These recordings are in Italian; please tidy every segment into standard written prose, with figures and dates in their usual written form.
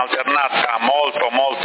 alternata molto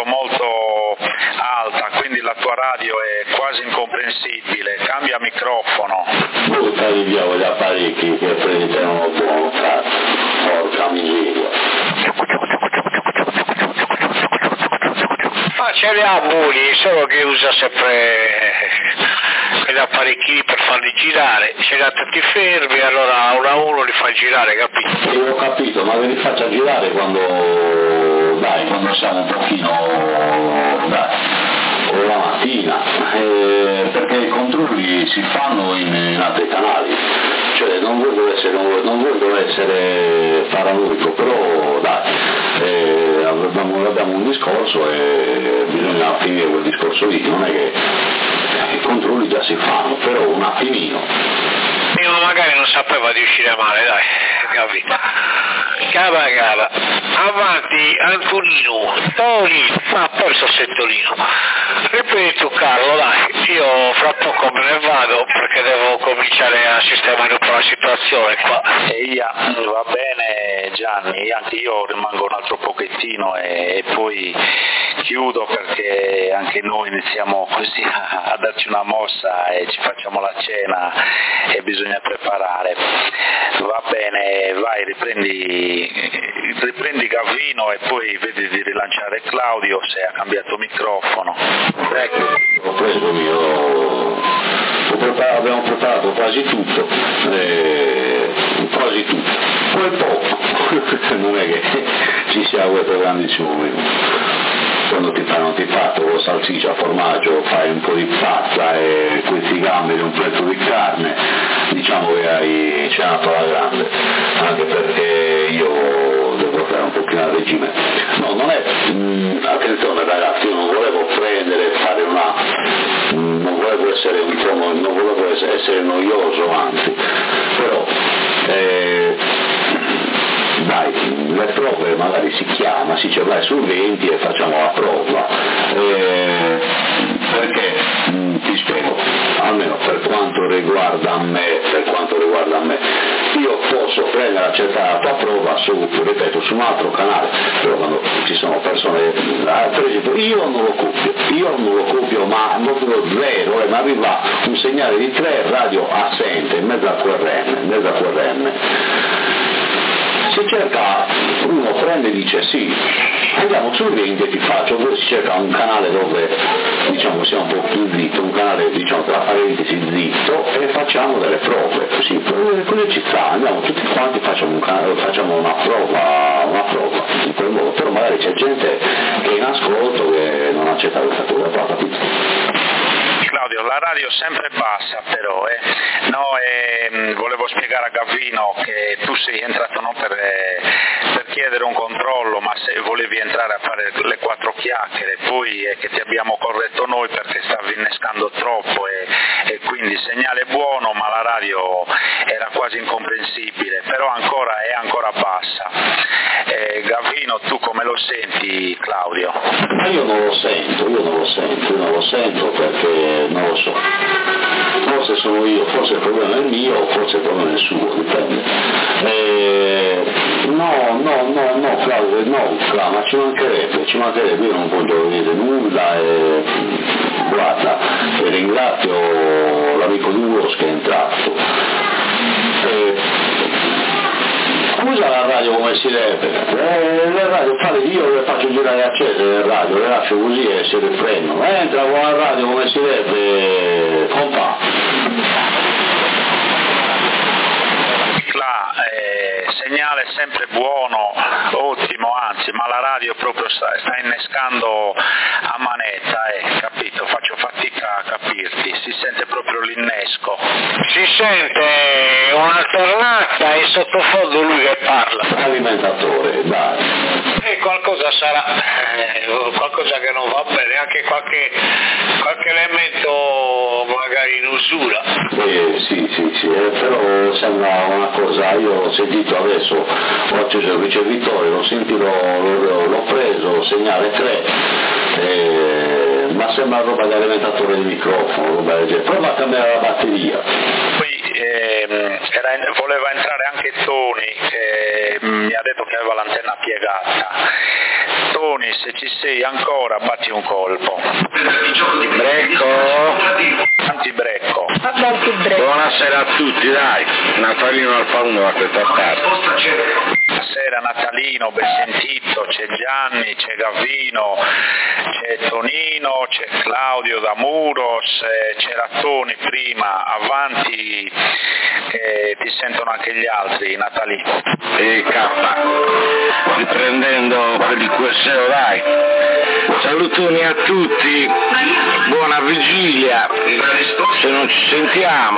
alta, quindi la tua radio è quasi incomprensibile. Cambia microfono. Buttali via gli apparecchi che prendono buon cazzo, porca miseria. Ma ce li ha Buli, solo che usa sempre quegli apparecchi per farli girare, ce li ha tutti fermi, allora uno a uno li fa girare, capito? Io ho capito, ma ve li faccia girare quando siamo un pochino, o la mattina, perché i controlli si fanno in altri canali, cioè non voglio essere paranoico, però abbiamo un discorso e bisogna finire quel discorso lì, non è che i controlli già si fanno, però un attimino. Io magari non sapeva di uscire male, dai, capito? Cava, avanti Antonino, Toni, ma poi sto settorino. Ripeto Carlo, dai, io fra poco me ne vado perché devo cominciare a sistemare un po' la situazione qua. Va bene Gianni, anche io rimango un altro pochettino e poi chiudo perché anche noi iniziamo così a darci una mossa e ci facciamo la cena e bisogna preparare. Va bene, vai, riprendi Gavino e poi vedi di rilanciare Claudio se ha cambiato microfono. Ecco, ho preso abbiamo preparato quasi tutto, poi poco, non è che ci sia questo grandissimo menù. Quando ti fai un antipasto con salsiccia, formaggio, fai un po' di pasta e questi gamberi, un pezzo di carne, diciamo che hai cenato alla grande, anche perché io devo fare un pochino a regime. No, non è, attenzione ragazzi, io non volevo essere noioso, anzi, però dai, le prove magari si chiama, si dice vai sul 20 e facciamo la prova, perché ti spiego, almeno per quanto riguarda me, io posso prendere e accettare la tua prova su un altro canale, però quando ci sono persone, per esempio io non lo copio, ma proprio zero, ma arriva un segnale di 3 radio assente in mezzo a QRM. Se cerca, uno prende e dice sì, andiamo sul 20 e ti faccio, dove si cerca un canale dove diciamo sia un po' più zitto, un canale diciamo tra parentesi zitto, e facciamo delle prove, sì, quelle ci sta, andiamo tutti quanti, facciamo una prova in quel modo, però magari c'è gente che è in ascolto che non accetta questa cosa, capito? Claudio, la radio è sempre bassa però, volevo spiegare a Gavino che tu sei entrato non per chiedere un controllo, ma se volevi entrare a fare le 4 chiacchiere, poi è che ti abbiamo corretto noi perché stavi innescando troppo e quindi segnale buono, ma la radio era quasi incomprensibile, però è ancora bassa. Gavino, tu come lo senti, Claudio? Io non lo sento perché non lo so, forse sono io, forse il problema è il mio, o forse il problema è il suo, dipende. No, Claudio, ma ci mancherebbe, io non voglio dire nulla e guarda, e ringrazio l'amico Duros che è entrato. Scusa la radio come si deve, le radio, io le faccio girare accese le radio, le lascio così e si riprendono, entra con la radio come si deve, compa. Segnale sempre buono, ottimo, anzi, ma la radio proprio sta innescando a manetta, capito? Faccio fatica a capirti, si sente proprio l'innesco. Si sente un'alternata e sottofondo lui che parla. Alimentatore, dai. E qualcosa sarà, qualcosa che non va bene, anche qualche elemento magari in usura. Sì, però sembra una cosa, io ho sentito adesso, ho acceso il ricevitore, l'ho preso, segnale 3, ma sembra roba di alimentatore di microfono, roba del genere. Prova a cambiare la batteria. Poi voleva entrare anche Toni, che mi ha detto che aveva l'antenna piegata. Tony, se ci sei ancora, batti un colpo. Brecco. Antibrecco. Buonasera a tutti, dai. Natalino Alfa 1 a questa parte. Buonasera Natalino, ben sentito, c'è Gianni, c'è Gavino, c'è Tonino, c'è Claudio da Muros, c'era Toni prima, avanti, ti sentono anche gli altri, Natalino. E K, riprendendo per il QSO, dai. Salutoni a tutti, buona vigilia, se non ci sentiamo.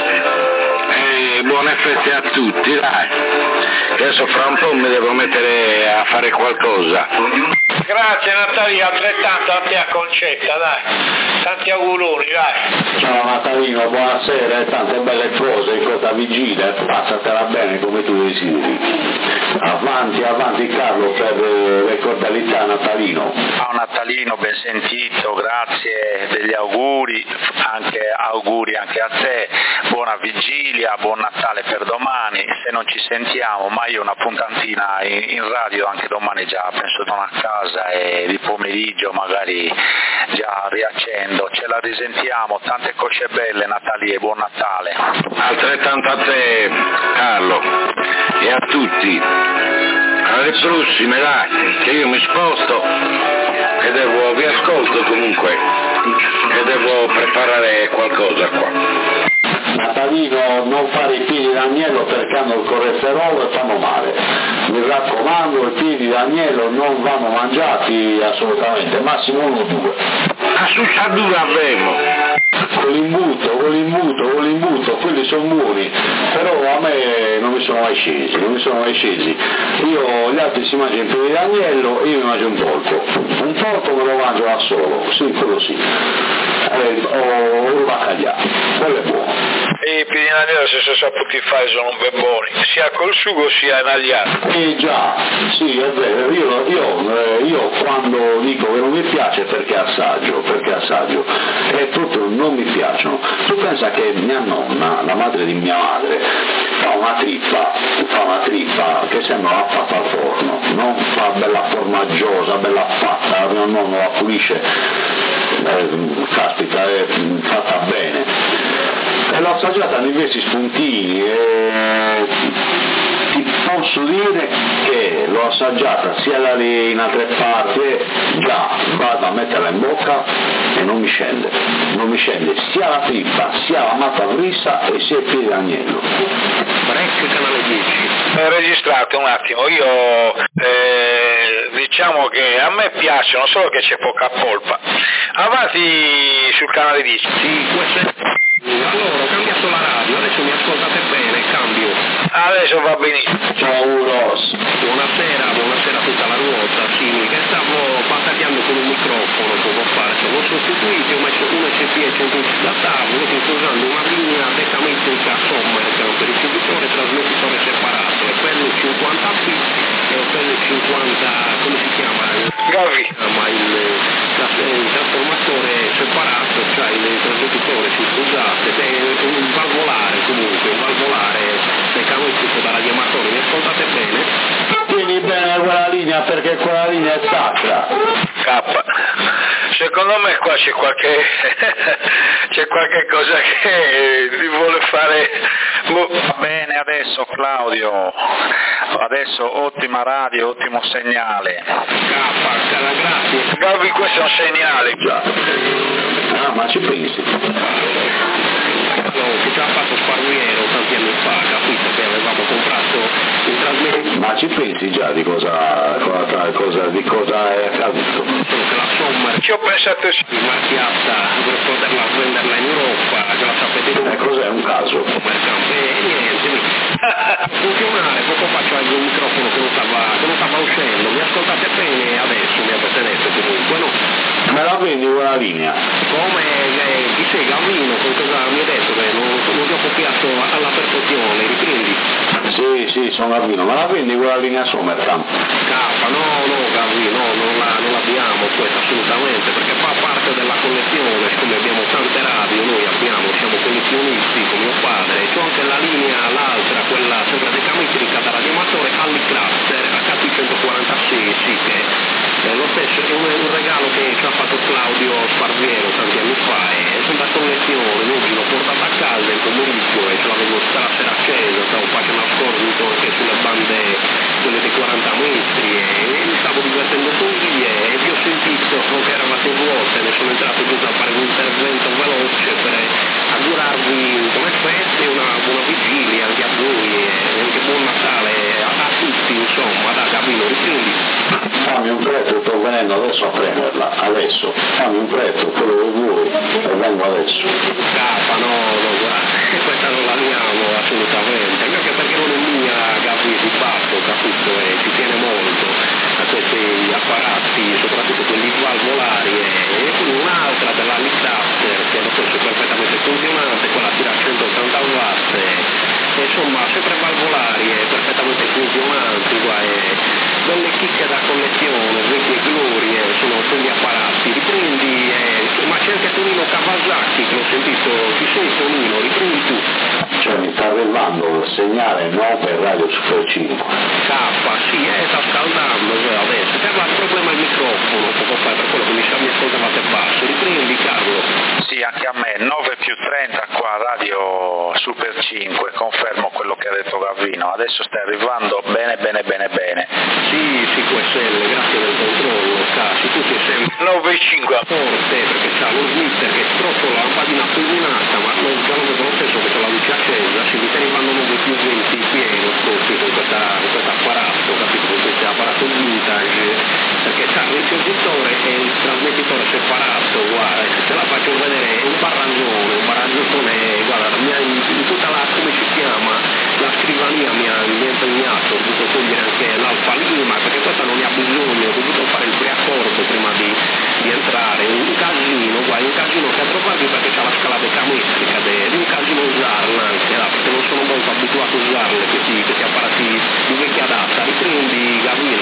Buone feste a tutti, dai. Adesso fra un po' mi devo mettere a fare qualcosa. Grazie Natalino, altrettanto a te a Concetta, dai. Tanti auguroni, dai. Ciao Natalino, buonasera e tante belle cose in questa vigilia, passatela bene come tu desideri. Avanti Carlo per le cordialità Natalino. Ciao Natalino, ben sentito, grazie degli auguri, auguri anche a te, buona vigilia, buon Natale per domani, se non ci sentiamo, ma io una puntantina in radio anche domani già, penso torno a casa e di pomeriggio magari già riaccendo, ce la risentiamo, tante cose belle Natalie, buon Natale. Altrettanto a te Carlo e a tutti, alle prossime dai, che io mi sposto, che vi ascolto comunque, che devo preparare qualcosa qua. Natalino, non fare i piedi d'agnello perché hanno il colesterolo e fanno male. Mi raccomando, i piedi d'agnello non vanno mangiati assolutamente, massimo 1 o 2. A succiadura avremo. Con l'imbuto, quelli sono buoni, però a me non mi sono mai scesi. Io, gli altri si mangiano i piedi d'agnello, io mi mangio un porco me lo mangio da solo, sì, quello sì, o un baccaglià, quello è buono. E i piedi d'agnello se sono saputi fare sono ben buoni, sia col sugo sia in agliato. Già, sì, è vero, io quando dico che non mi piace perché assaggio, e proprio non mi piacciono. Tu pensa che mia nonna, la madre di mia madre, fa una trippa che sembra una fatta al forno, non fa bella formaggiosa, bella fatta, mio nonno la pulisce, caspita, è fatta bene. E l'ho assaggiata nei diversi spuntini e ti posso dire che l'ho assaggiata sia da lì in altre parti e già vado a metterla in bocca e non mi scende sia la trippa, sia la matta brissa e sia il piede d'agnello. Break canale 10. Registrate un attimo, io diciamo che a me piacciono, solo che c'è poca polpa. Avanti sul canale 10. Sì, questo è... Allora, ho cambiato la radio, adesso mi ascoltate bene, cambio. Adesso va benissimo. Ciao Uros. Buonasera a tutta la ruota, sì, che stavo battagliando con un microfono poco fa, l'ho sostituito, ho messo un USB e 150 da tavolo, sto usando una linea decametrica Sommer, che è un ricevitore e trasmettitore separato, e quello 50p e quello 50, come si chiama? Gavi. Ma il trasformatore separato, cioè il trasmettitore, scusate, è un valvolare comunque, un valvolare decametrico da radioamatore, mi ascoltate bene? Tieni bene quella linea perché quella linea è sacra. K. Secondo me qua c'è qualche cosa che ti vuole fare. Va bene adesso Claudio, adesso ottima radio, ottimo segnale. Grazie. Gavi, questo è un segnale. Già. Ah, ma ci pensi? Che ci ha fatto Sparviero tanti anni fa, capito che avevamo comprato un trasmettitore. Ma ci pensi già di cosa è accaduto? Solo che la Sommer Ci ho pensato sì. marchiata per poterla venderla in Europa, che la sapete Cos'è un caso? e niente, funzionare, poco fa c'è il microfono che non stava uscendo, mi ascoltate bene adesso, mi avete detto comunque, no? Me la vendi quella linea? Come chi sei Gavino, con cosa mi ha detto che non ti ho copiato alla perfezione, riprendi? Sì, sono Gavino, ma la vendi quella linea Sommercamp? No, Gavino, non l'abbiamo questa assolutamente, perché fa parte della collezione, siccome abbiamo tante radio, siamo collezionisti con mio padre, c'ho anche la linea, l'altra, quella sempre decametrica da radioamatore, Allicrafter, 746, sì, che lo stesso è un regalo che ci ha fatto Claudio Sparviero tanti anni fa, e sono da collezione, oggi l'ho portato a casa il pomeriggio e ce l'avevo tutta la sera accesa, stavo facendo ascolto anche sulle bande quelle dei 40 metri e mi stavo divertendo così e vi ho sentito che eravate vuote, ne sono entrato giusto a fare un intervento veloce per augurarvi come feste una buona vigilia anche a voi e anche buon Natale a tutti, insomma, da Gavino, riprendi. Fammi un prezzo, sto venendo adesso a prenderla, adesso, fammi un prezzo, quello che vuoi, e vengo adesso. Capa, no, guarda, questa non la liamo assolutamente, anche perché non è mia, Gavi, di fatto, capito, e ci tiene molto a questi apparati, soprattutto quelli valvolari, e poi un'altra della Lickduster, che è lo perfettamente funzionante, quella tira 180 watt, e insomma, sempre valvolari e perfettamente funzionanti, belle chicche da collezione, vecchie glorie, sono quegli apparati, riprendi, ma c'è anche Tonino Kawasaki, che ho sentito, ci sei Tonino, riprendi tu. Cioè mi sta arrivando il segnale no per Radio Super 5. Sì, sta scaldando adesso, c'era il problema al microfono, poco fa, per quello che mi ascoltavate basso, riprendi Carlo. Sì, anche a me, 9+30 qua Radio Super 5, confermo quello che ha detto Gavino, adesso stai arrivando bene. Sì, QSL, grazie del controllo, Casi, tu sei sempre 9,5 forte perché c'ha lo snitter che è troppo la lampadina fulminata, ma non già lo vedo lo stesso che c'è la luce accesa, si mi sta arrivando 9+20 pieno scorsi con questo apparato, capito, con questo apparato vintage, perché c'ha il ricevitore e il trasmettitore separato, guarda, se te la faccio vedere è un barrazzone, guarda, in tutta la, come si chiama, la scrivania mi ha impegnato, ho dovuto togliere anche l'alfa lima, perché questa non ne ha bisogno, ho dovuto fare il preaccordo prima di entrare, un casino che a trovarvi perché c'ha la scala decametrica, un casino usarla anche, perché non sono molto abituato a usarle, questi apparati di vecchia data, riprendi Gavino?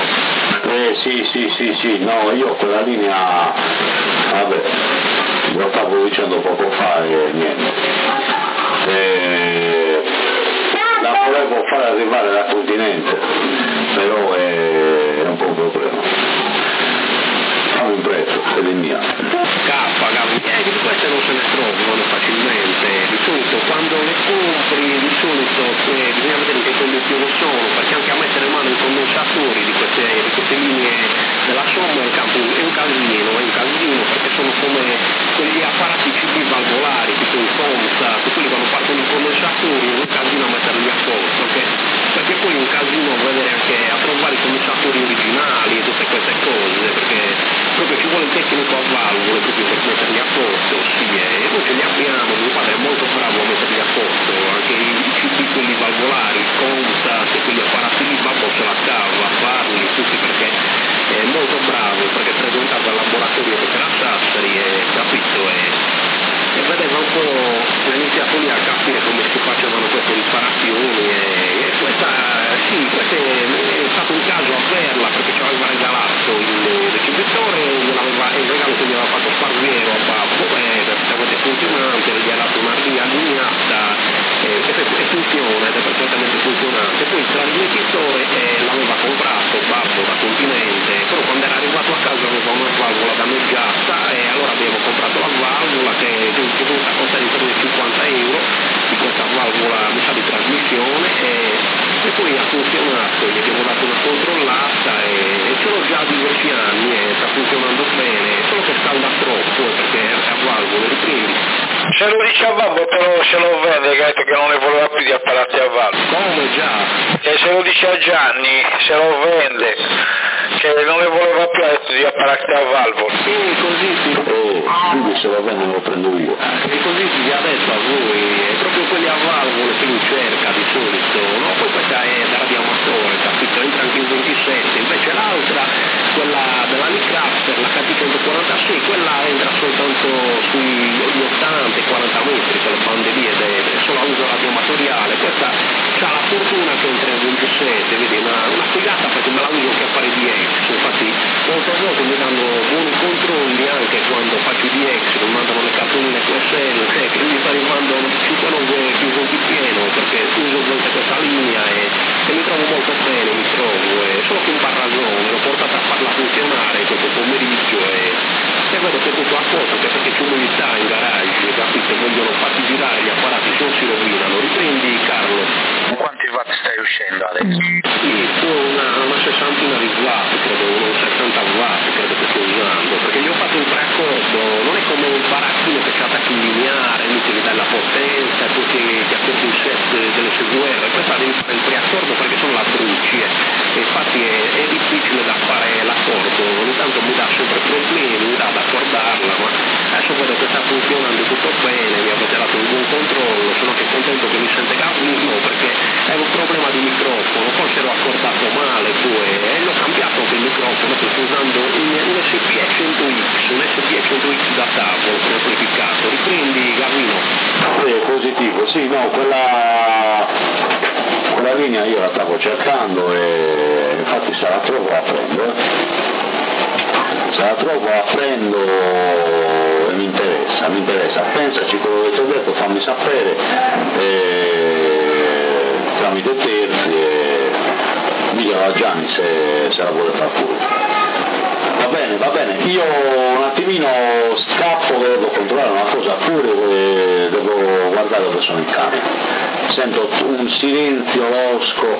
Sì, no, io quella linea, vabbè, lo stavo dicendo poco fa e niente. La volevo fare arrivare da continente, però è un po' un problema. Fammi un prezzo, ed è mia. Di queste non se ne trovano facilmente, di solito quando le compri, di solito bisogna vedere in che condizioni sono, perché anche a mettere in mano i condensatori di queste linee della Somma è un casino, perché sono come quegli apparati CB valvolari, tipo in Consa, che quelli quando partono i condensatori è un casino a metterli a posto, perché poi è un casino vedere anche a trovare i condensatori originali e tutte queste cose, perché proprio ci vuole il tecnico a valvole proprio per metterli a posto, sì, e noi ce li abbiamo, mio padre è molto bravo a metterli a posto, anche i CB quelli valvolari, Consa, e quegli apparati lì, babbo se la cava a farli tutti perché è molto bravo, perché è frequentato al laboratorio che c'era a Sassari e capito, e vedeva un po', ha iniziato lì a capire come si facevano queste riparazioni e questo è stato un caso a averla perché ci aveva regalato il ricevitore, il regalo che gli aveva fatto Sparviero a babbo, perfettamente funzionante, gli ha dato una via allineata e funziona, ed è perfettamente funzionante. Poi il trasmettitore l'aveva comprato babbo da continente, però quando era arrivato a casa aveva una valvola danneggiata e allora abbiamo comprato la valvola che è venuta a costare intorno ai 50 euro di questa valvola mi sa di trasmissione e poi ha funzionato, gli abbiamo dato una controllata e ce l'ho già diversi anni e sta funzionando bene, solo che scalda troppo perché è a valvole, riprendi. Se lo dice a babbo però se lo vende, che ha detto che non ne voleva più di apparati a valvole. Come già? E se lo dice a Gianni, se lo vende, che non ne voleva più di apparati a valvole. Sì, così Quindi se lo vende lo prendo io. E così si ha detto a voi, è proprio quelli a valvole che lui cerca di solito, no? Poi questa è da radioamatore, capito? Entra anche in 27, invece l'altra, quella della Lickduster, la KT146, quella entra soltanto sugli 80 e 40 metri, quelle bande lì ed è solo a uso radioamatoriale, questa ha la fortuna che entra in 27, vedi, una figata perché me la uso anche a fare DX, infatti molte volte mi danno buoni controlli anche quando faccio i DX, mi mandano le cartoline QSL, che mi sta arrivando 5 chiuso di pieno perché uso questa linea e che mi trovo molto bene, solo che un parragione, l'ho portata a farla funzionare questo pomeriggio e vedo che tutto a posto, perché c'è umidità in garage, capite, vogliono farti girare gli apparati, se non si rovinano. Riprendi, Carlo. Quanti watt stai uscendo adesso? Sì, una sessantina di watt, credo, unos 60 watt credo che sto usando, perché gli ho fatto un preaccordo, non è come un baracchino che ci attacchi in lineare, lui ti dà la potenza, tu ti accordi il set delle SVR, questa devi fare il preaccordo perché sono la bruci e infatti è difficile da fare l'accordo, ogni tanto mi dà sempre problemi, mi dà da accordarla, ma adesso vedo che sta funzionando tutto bene, mi avete dato un buon controllo, sono anche contento che mi sente Gavino perché è un problema di microfono, forse l'ho accordato male poi e l'ho cambiato anche il microfono, sto usando un SP100X da tavolo per amplificato. Riprendi, Gavino. È positivo, sì, no, quella linea io la stavo cercando e infatti se la trovo la prendo. Se la trovo la prendo e mi interessa, pensaci quello che ti ho detto, fammi sapere tramite terzi e diglielo a Gianni se la vuole far pure. Va bene, io un attimino scappo, devo controllare una cosa pure, devo guardare dove sono in camera. Sento un silenzio losco.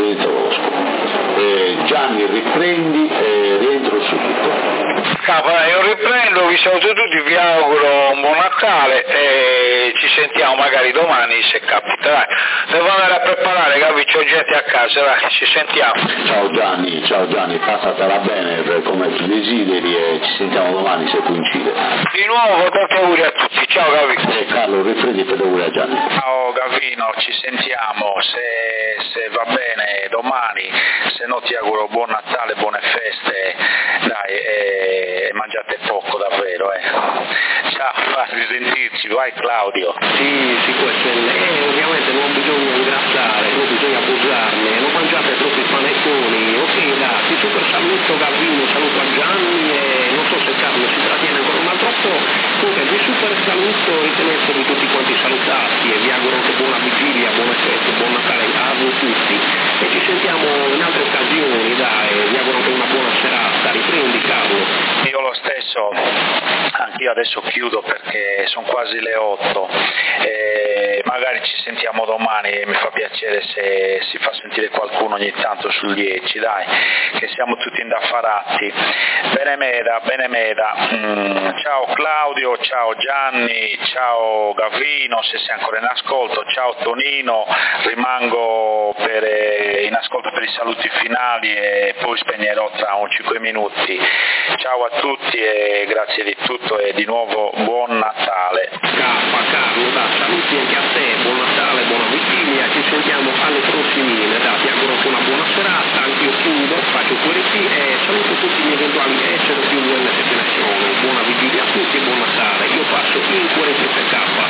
Gianni, riprendi e rientro subito. Io riprendo, vi saluto tutti, vi auguro un buon Natale e ci sentiamo magari domani se capita. Dai. Devo andare a preparare, capi? C'ho gente a casa, dai, ci sentiamo. Ciao Gianni, passatela bene per come tu desideri e ci sentiamo domani se coincide. Di nuovo tanti auguri a tutti, ciao Gavi. Carlo, riprendi per auguri a Gianni. Ciao Gavino, ci sentiamo, se va bene domani, se no ti auguro buon Natale, buone feste, dai, e mangiate poco davvero. Ciao, a risentirci, vai Claudio. Sì, questo ovviamente non bisogna ingrassare, non bisogna abusarne, non mangiate troppi panettoni, ok, ti super saluto Gavino, saluto a Gianni e non so se Carlo si trattiene ancora un altro po', comunque vi super saluto, ritenetevi tutti quanti salutati e vi auguro anche buona vigilia, buone feste, buon Natale a voi tutti e ci sentiamo in altre occasioni, dai, vi auguro anche una buona serata, riprendi Carlo. Io lo stesso, anch'io adesso chiudo perché sono quasi le 8 e magari ci sentiamo domani e mi fa piacere se si fa sentire qualcuno ogni tanto sul 10, dai, che siamo tutti indaffarati. Bene meda. Ciao Claudio, ciao Gianni, ciao Gavino se sei ancora in ascolto, ciao Tonino, rimango in ascolto per i saluti finali e poi spegnerò tra un 5 minuti. Ciao a tutti e grazie di tutto e di nuovo buon Natale. Carlo, saluti anche a te, buon Natale, buona vigilia, ci sentiamo alle prossime, ti auguro una buona serata, anche io chiudo, faccio QRT e saluto tutti gli eventuali esseri più UNS Telecom, buona vigilia a tutti e buon Natale, io passo in QRT PK.